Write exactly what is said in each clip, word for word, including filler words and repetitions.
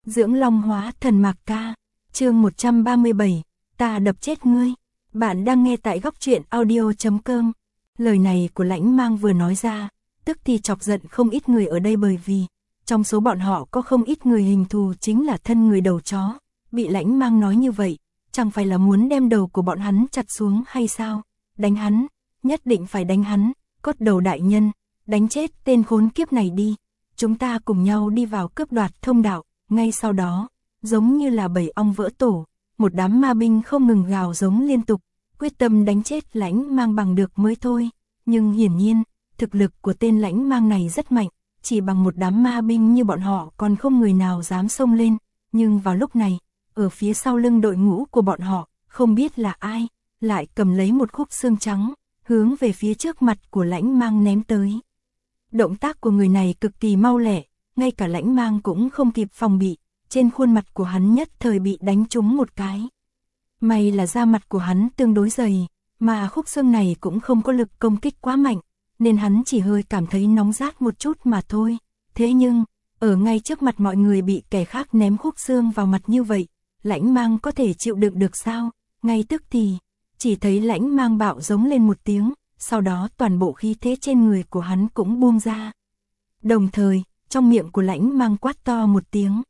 Dưỡng Long Hóa Thần Mạc Ca, chương một trăm ba mươi bảy, ta đập chết ngươi. Bạn đang nghe tại góc truyện audio chấm com. Lời này của Lãnh Mang vừa nói ra, tức thì chọc giận không ít người ở đây, bởi vì trong số bọn họ có không ít người hình thù chính là thân người đầu chó. Bị Lãnh Mang nói như vậy, chẳng phải là muốn đem đầu của bọn hắn chặt xuống hay sao? Đánh hắn, nhất định phải đánh hắn, Cốt Đầu đại nhân, đánh chết tên khốn kiếp này đi. Chúng ta cùng nhau đi vào cướp đoạt thông đạo. Ngay sau đó, giống như là bầy ong vỡ tổ, một đám ma binh không ngừng gào giống liên tục, quyết tâm đánh chết Lãnh Mang bằng được mới thôi. Nhưng hiển nhiên, thực lực của tên Lãnh Mang này rất mạnh, chỉ bằng một đám ma binh như bọn họ còn không người nào dám xông lên. Nhưng vào lúc này, ở phía sau lưng đội ngũ của bọn họ, không biết là ai, lại cầm lấy một khúc xương trắng, hướng về phía trước mặt của Lãnh Mang ném tới. Động tác của người này cực kỳ mau lẹ, ngay cả Lãnh Mang cũng không kịp phòng bị, trên khuôn mặt của hắn nhất thời bị đánh trúng một cái. May là da mặt của hắn tương đối dày, mà khúc xương này cũng không có lực công kích quá mạnh, nên hắn chỉ hơi cảm thấy nóng rát một chút mà thôi. Thế nhưng, ở ngay trước mặt mọi người bị kẻ khác ném khúc xương vào mặt như vậy, Lãnh Mang có thể chịu đựng được sao? Ngay tức thì, chỉ thấy Lãnh Mang bạo giống lên một tiếng, sau đó toàn bộ khí thế trên người của hắn cũng buông ra. Đồng thời, trong miệng của Lãnh Mang quát to một tiếng.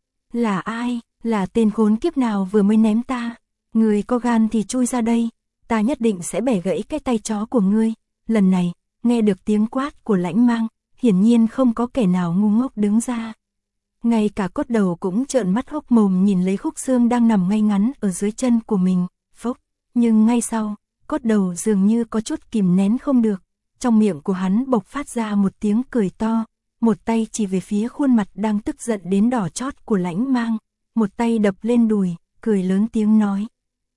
Là ai? Là tên khốn kiếp nào vừa mới ném ta? Người có gan thì chui ra đây, ta nhất định sẽ bẻ gãy cái tay chó của ngươi. Lần này, nghe được tiếng quát của Lãnh Mang, hiển nhiên không có kẻ nào ngu ngốc đứng ra. Ngay cả Cốt Đầu cũng trợn mắt hốc mồm nhìn lấy khúc xương đang nằm ngay ngắn ở dưới chân của mình. Phốc, nhưng ngay sau, Cốt Đầu dường như có chút kìm nén không được, trong miệng của hắn bộc phát ra một tiếng cười to, một tay chỉ về phía khuôn mặt đang tức giận đến đỏ chót của Lãnh Mang, một tay đập lên đùi, cười lớn tiếng nói.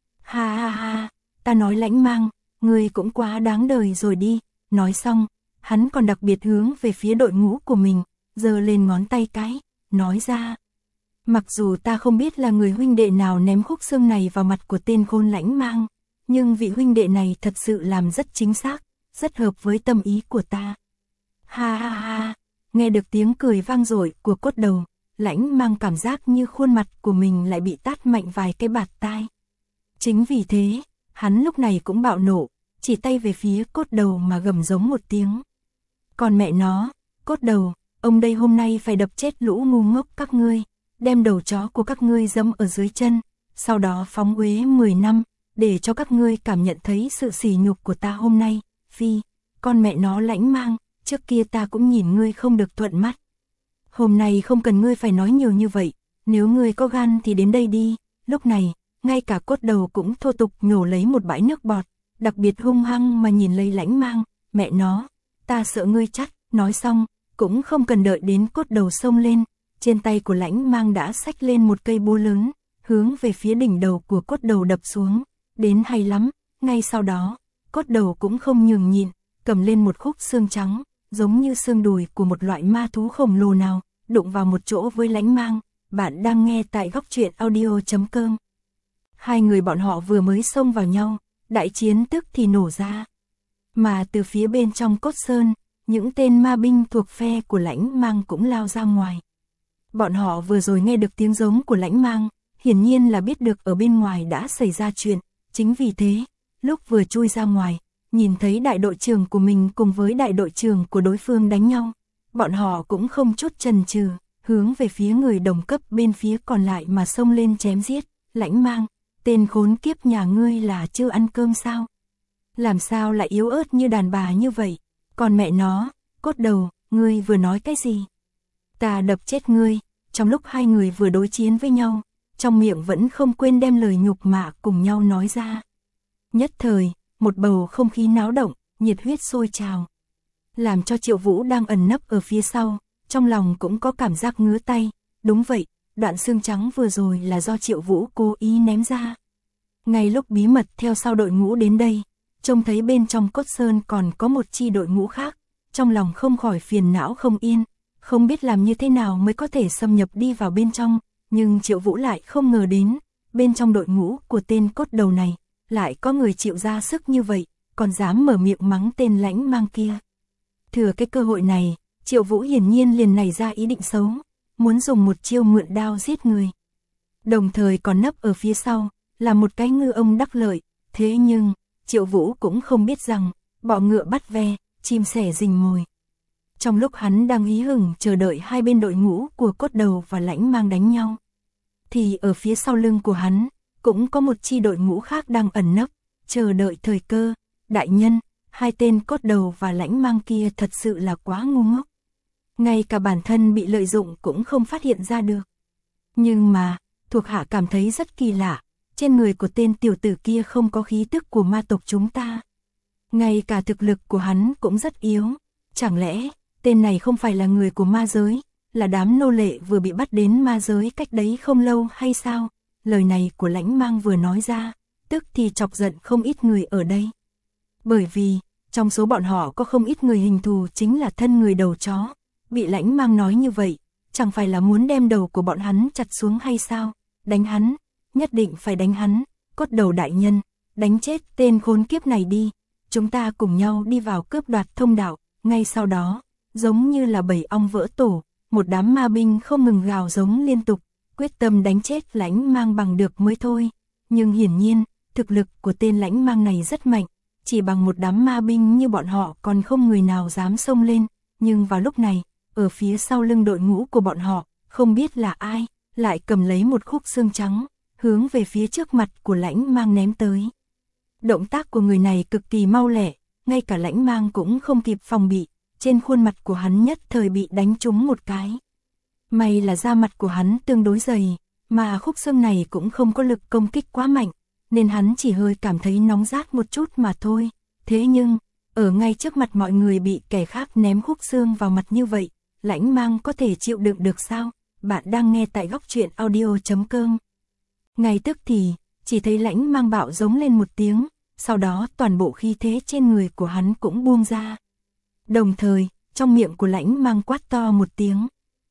Ha ha ha, ta nói Lãnh Mang, ngươi cũng quá đáng đời rồi đi. Nói xong, hắn còn đặc biệt hướng về phía đội ngũ của mình, giơ lên ngón tay cái, nói ra. Mặc dù ta không biết là người huynh đệ nào ném khúc xương này vào mặt của tên khôn Lãnh Mang, nhưng vị huynh đệ này thật sự làm rất chính xác, rất hợp với tâm ý của ta. Ha ha ha, nghe được tiếng cười vang dội của Cốt Đầu, Lãnh Mang cảm giác như khuôn mặt của mình lại bị tát mạnh vài cái bạt tai. Chính vì thế, hắn lúc này cũng bạo nộ, chỉ tay về phía Cốt Đầu mà gầm giống một tiếng. Còn mẹ nó, Cốt Đầu, ông đây hôm nay phải đập chết lũ ngu ngốc các ngươi, đem đầu chó của các ngươi giẫm ở dưới chân, sau đó phóng uế mười năm, để cho các ngươi cảm nhận thấy sự sỉ nhục của ta hôm nay. Phi, con mẹ nó Lãnh Mang, trước kia ta cũng nhìn ngươi không được thuận mắt. Hôm nay không cần ngươi phải nói nhiều như vậy, nếu ngươi có gan thì đến đây đi. Lúc này, ngay cả Cốt Đầu cũng thô tục nhổ lấy một bãi nước bọt, đặc biệt hung hăng mà nhìn lấy Lãnh Mang. Mẹ nó, ta sợ ngươi chắc. Nói xong, cũng không cần đợi đến Cốt Đầu xông lên, trên tay của Lãnh Mang đã xách lên một cây búa lớn, hướng về phía đỉnh đầu của Cốt Đầu đập xuống. Đến hay lắm, ngay sau đó, Cốt Đầu cũng không nhường nhịn, cầm lên một khúc xương trắng, giống như xương đùi của một loại ma thú khổng lồ nào, đụng vào một chỗ với Lãnh Mang. Bạn đang nghe tại góc truyện audio chấm com. Hai người bọn họ vừa mới xông vào nhau, đại chiến tức thì nổ ra. Mà từ phía bên trong Cốt Sơn, những tên ma binh thuộc phe của Lãnh Mang cũng lao ra ngoài. Bọn họ vừa rồi nghe được tiếng giống của Lãnh Mang, hiển nhiên là biết được ở bên ngoài đã xảy ra chuyện. Chính vì thế, lúc vừa chui ra ngoài, nhìn thấy đại đội trưởng của mình cùng với đại đội trưởng của đối phương đánh nhau, bọn họ cũng không chút chần chừ, hướng về phía người đồng cấp bên phía còn lại mà xông lên chém giết. Lãnh Mang, tên khốn kiếp nhà ngươi là chưa ăn cơm sao? Làm sao lại yếu ớt như đàn bà như vậy? Còn mẹ nó, Cốt Đầu, ngươi vừa nói cái gì? Ta đập chết ngươi. Trong lúc hai người vừa đối chiến với nhau, trong miệng vẫn không quên đem lời nhục mạ cùng nhau nói ra. Nhất thời, một bầu không khí náo động, nhiệt huyết sôi trào. Làm cho Triệu Vũ đang ẩn nấp ở phía sau, trong lòng cũng có cảm giác ngứa tay. Đúng vậy, đoạn xương trắng vừa rồi là do Triệu Vũ cố ý ném ra. Ngay lúc bí mật theo sau đội ngũ đến đây, trông thấy bên trong Cốt Sơn còn có một chi đội ngũ khác, trong lòng không khỏi phiền não không yên, không biết làm như thế nào mới có thể xâm nhập đi vào bên trong. Nhưng Triệu Vũ lại không ngờ đến, bên trong đội ngũ của tên Cốt Đầu này, lại có người chịu ra sức như vậy, còn dám mở miệng mắng tên Lãnh Mang kia. Thừa cái cơ hội này, Triệu Vũ hiển nhiên liền nảy ra ý định xấu. muốn dùng một chiêu mượn đao giết người. Đồng thời còn nấp ở phía sau, là một cái ngư ông đắc lợi, thế nhưng, Triệu Vũ cũng không biết rằng, bọ ngựa bắt ve, chim sẻ rình mồi. Trong lúc hắn đang hí hửng chờ đợi hai bên đội ngũ của Cốt Đầu và Lãnh Mang đánh nhau, thì ở phía sau lưng của hắn, cũng có một chi đội ngũ khác đang ẩn nấp, chờ đợi thời cơ. Đại nhân, hai tên Cốt Đầu và Lãnh Mang kia thật sự là quá ngu ngốc. Ngay cả bản thân bị lợi dụng cũng không phát hiện ra được. Nhưng mà, thuộc hạ cảm thấy rất kỳ lạ, trên người của tên tiểu tử kia không có khí tức của ma tộc chúng ta. Ngay cả thực lực của hắn cũng rất yếu. Chẳng lẽ, tên này không phải là người của ma giới, là đám nô lệ vừa bị bắt đến ma giới cách đấy không lâu hay sao? Lời này của Lãnh Mang vừa nói ra, tức thì chọc giận không ít người ở đây. Bởi vì, trong số bọn họ có không ít người hình thù chính là thân người đầu chó. Bị Lãnh Mang nói như vậy, chẳng phải là muốn đem đầu của bọn hắn chặt xuống hay sao? Đánh hắn, nhất định phải đánh hắn. Cốt Đầu đại nhân, đánh chết tên khốn kiếp này đi. Chúng ta cùng nhau đi vào cướp đoạt thông đạo. Ngay sau đó, giống như là bầy ong vỡ tổ, một đám ma binh không ngừng gào giống liên tục, quyết tâm đánh chết Lãnh Mang bằng được mới thôi. Nhưng hiển nhiên, thực lực của tên Lãnh Mang này rất mạnh, chỉ bằng một đám ma binh như bọn họ còn không người nào dám xông lên. Nhưng vào lúc này, ở phía sau lưng đội ngũ của bọn họ, không biết là ai, lại cầm lấy một khúc xương trắng, hướng về phía trước mặt của Lãnh Mang ném tới. Động tác của người này cực kỳ mau lẹ, ngay cả Lãnh Mang cũng không kịp phòng bị, trên khuôn mặt của hắn nhất thời bị đánh trúng một cái. May là da mặt của hắn tương đối dày, mà khúc xương này cũng không có lực công kích quá mạnh, nên hắn chỉ hơi cảm thấy nóng rát một chút mà thôi. Thế nhưng, ở ngay trước mặt mọi người bị kẻ khác ném khúc xương vào mặt như vậy, Lãnh Mang có thể chịu đựng được sao? Bạn đang nghe tại góc truyện audio chấm com. Ngay tức thì, chỉ thấy Lãnh Mang bạo giống lên một tiếng, sau đó toàn bộ khí thế trên người của hắn cũng buông ra. Đồng thời, trong miệng của Lãnh Mang quát to một tiếng.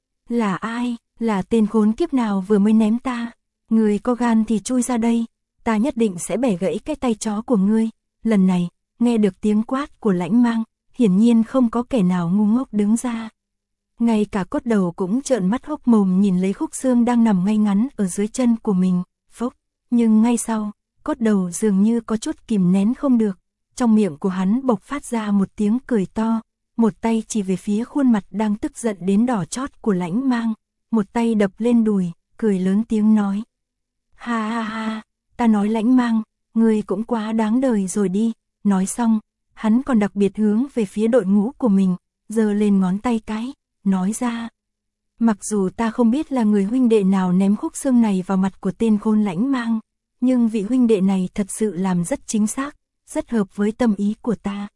Là ai? Là tên khốn kiếp nào vừa mới ném ta? Người có gan thì chui ra đây, ta nhất định sẽ bẻ gãy cái tay chó của ngươi. Lần này, nghe được tiếng quát của Lãnh Mang, hiển nhiên không có kẻ nào ngu ngốc đứng ra. Ngay cả Cốt Đầu cũng trợn mắt hốc mồm nhìn lấy khúc xương đang nằm ngay ngắn ở dưới chân của mình. Phốc, nhưng ngay sau, Cốt Đầu dường như có chút kìm nén không được, trong miệng của hắn bộc phát ra một tiếng cười to, một tay chỉ về phía khuôn mặt đang tức giận đến đỏ chót của Lãnh Mang, một tay đập lên đùi, cười lớn tiếng nói. Ha ha ha, ta nói Lãnh Mang, ngươi cũng quá đáng đời rồi đi. Nói xong, hắn còn đặc biệt hướng về phía đội ngũ của mình, giơ lên ngón tay cái, nói ra. Mặc dù ta không biết là người huynh đệ nào ném khúc xương này vào mặt của tên khôn Lãnh Mang, nhưng vị huynh đệ này thật sự làm rất chính xác, rất hợp với tâm ý của ta.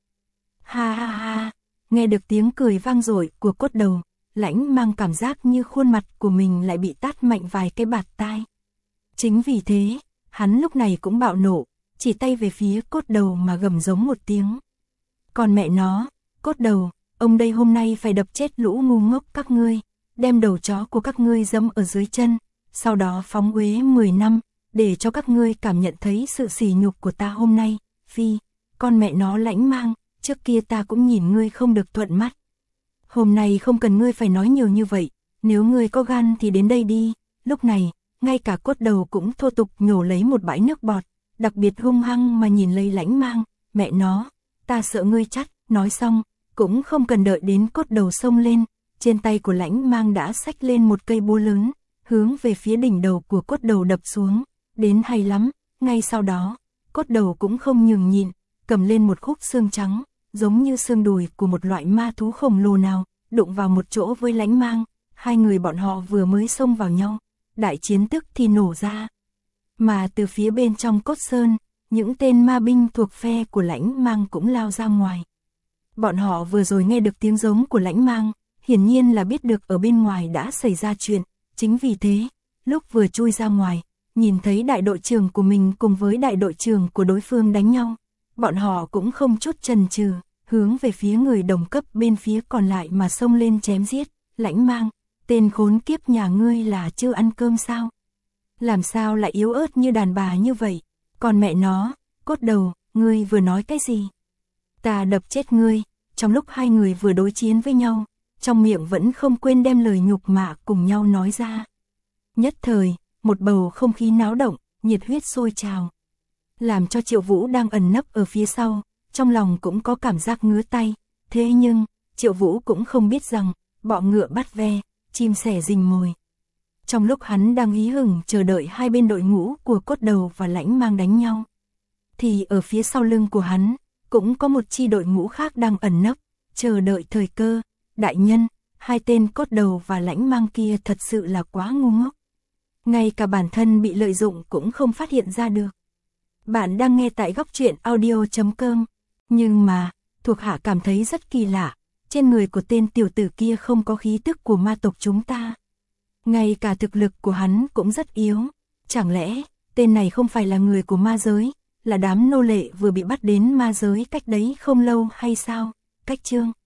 Ha ha ha, nghe được tiếng cười vang dội của Cốt Đầu, Lãnh Mang cảm giác như khuôn mặt của mình lại bị tát mạnh vài cái bạt tai. Chính vì thế, hắn lúc này cũng bạo nộ, chỉ tay về phía Cốt Đầu mà gầm giống một tiếng. Còn mẹ nó, Cốt Đầu, ông đây hôm nay phải đập chết lũ ngu ngốc các ngươi, đem đầu chó của các ngươi dẫm ở dưới chân, sau đó phóng uế mười năm, để cho các ngươi cảm nhận thấy sự sỉ nhục của ta hôm nay. Phi, con mẹ nó Lãnh Mang, trước kia ta cũng nhìn ngươi không được thuận mắt. Hôm nay không cần ngươi phải nói nhiều như vậy, nếu ngươi có gan thì đến đây đi. Lúc này, ngay cả Cốt Đầu cũng thô tục nhổ lấy một bãi nước bọt, đặc biệt hung hăng mà nhìn lấy Lãnh Mang. Mẹ nó, ta sợ ngươi chắc. Nói xong, cũng không cần đợi đến Cốt Đầu xông lên, trên tay của Lãnh Mang đã xách lên một cây búa lớn, hướng về phía đỉnh đầu của Cốt Đầu đập xuống. Đến hay lắm, ngay sau đó, Cốt Đầu cũng không nhường nhịn, cầm lên một khúc xương trắng, giống như xương đùi của một loại ma thú khổng lồ nào, đụng vào một chỗ với Lãnh Mang. Hai người bọn họ vừa mới xông vào nhau, đại chiến tức thì nổ ra. Mà từ phía bên trong Cốt Sơn, những tên ma binh thuộc phe của Lãnh Mang cũng lao ra ngoài. Bọn họ vừa rồi nghe được tiếng giống của Lãnh Mang, hiển nhiên là biết được ở bên ngoài đã xảy ra chuyện. Chính vì thế, lúc vừa chui ra ngoài, nhìn thấy đại đội trưởng của mình cùng với đại đội trưởng của đối phương đánh nhau, bọn họ cũng không chút chần chừ, hướng về phía người đồng cấp bên phía còn lại mà xông lên chém giết. Lãnh Mang, tên khốn kiếp nhà ngươi là chưa ăn cơm sao? Làm sao lại yếu ớt như đàn bà như vậy? Còn mẹ nó, Cốt Đầu, ngươi vừa nói cái gì? Ta đập chết ngươi. Trong lúc hai người vừa đối chiến với nhau, trong miệng vẫn không quên đem lời nhục mạ cùng nhau nói ra. Nhất thời, một bầu không khí náo động, nhiệt huyết sôi trào. Làm cho Triệu Vũ đang ẩn nấp ở phía sau, trong lòng cũng có cảm giác ngứa tay. Thế nhưng, Triệu Vũ cũng không biết rằng, bọ ngựa bắt ve, chim sẻ rình mồi. Trong lúc hắn đang hí hửng chờ đợi hai bên đội ngũ của Cốt Đầu và Lãnh Mang đánh nhau, thì ở phía sau lưng của hắn, cũng có một chi đội ngũ khác đang ẩn nấp, chờ đợi thời cơ. Đại nhân, hai tên Cốt Đầu và Lãnh Mang kia thật sự là quá ngu ngốc. Ngay cả bản thân bị lợi dụng cũng không phát hiện ra được. Bạn đang nghe tại góc truyện audio chấm com. Nhưng mà, thuộc hạ cảm thấy rất kỳ lạ, trên người của tên tiểu tử kia không có khí tức của ma tộc chúng ta. Ngay cả thực lực của hắn cũng rất yếu. Chẳng lẽ, tên này không phải là người của ma giới, là đám nô lệ vừa bị bắt đến ma giới cách đấy không lâu hay sao? Cách chương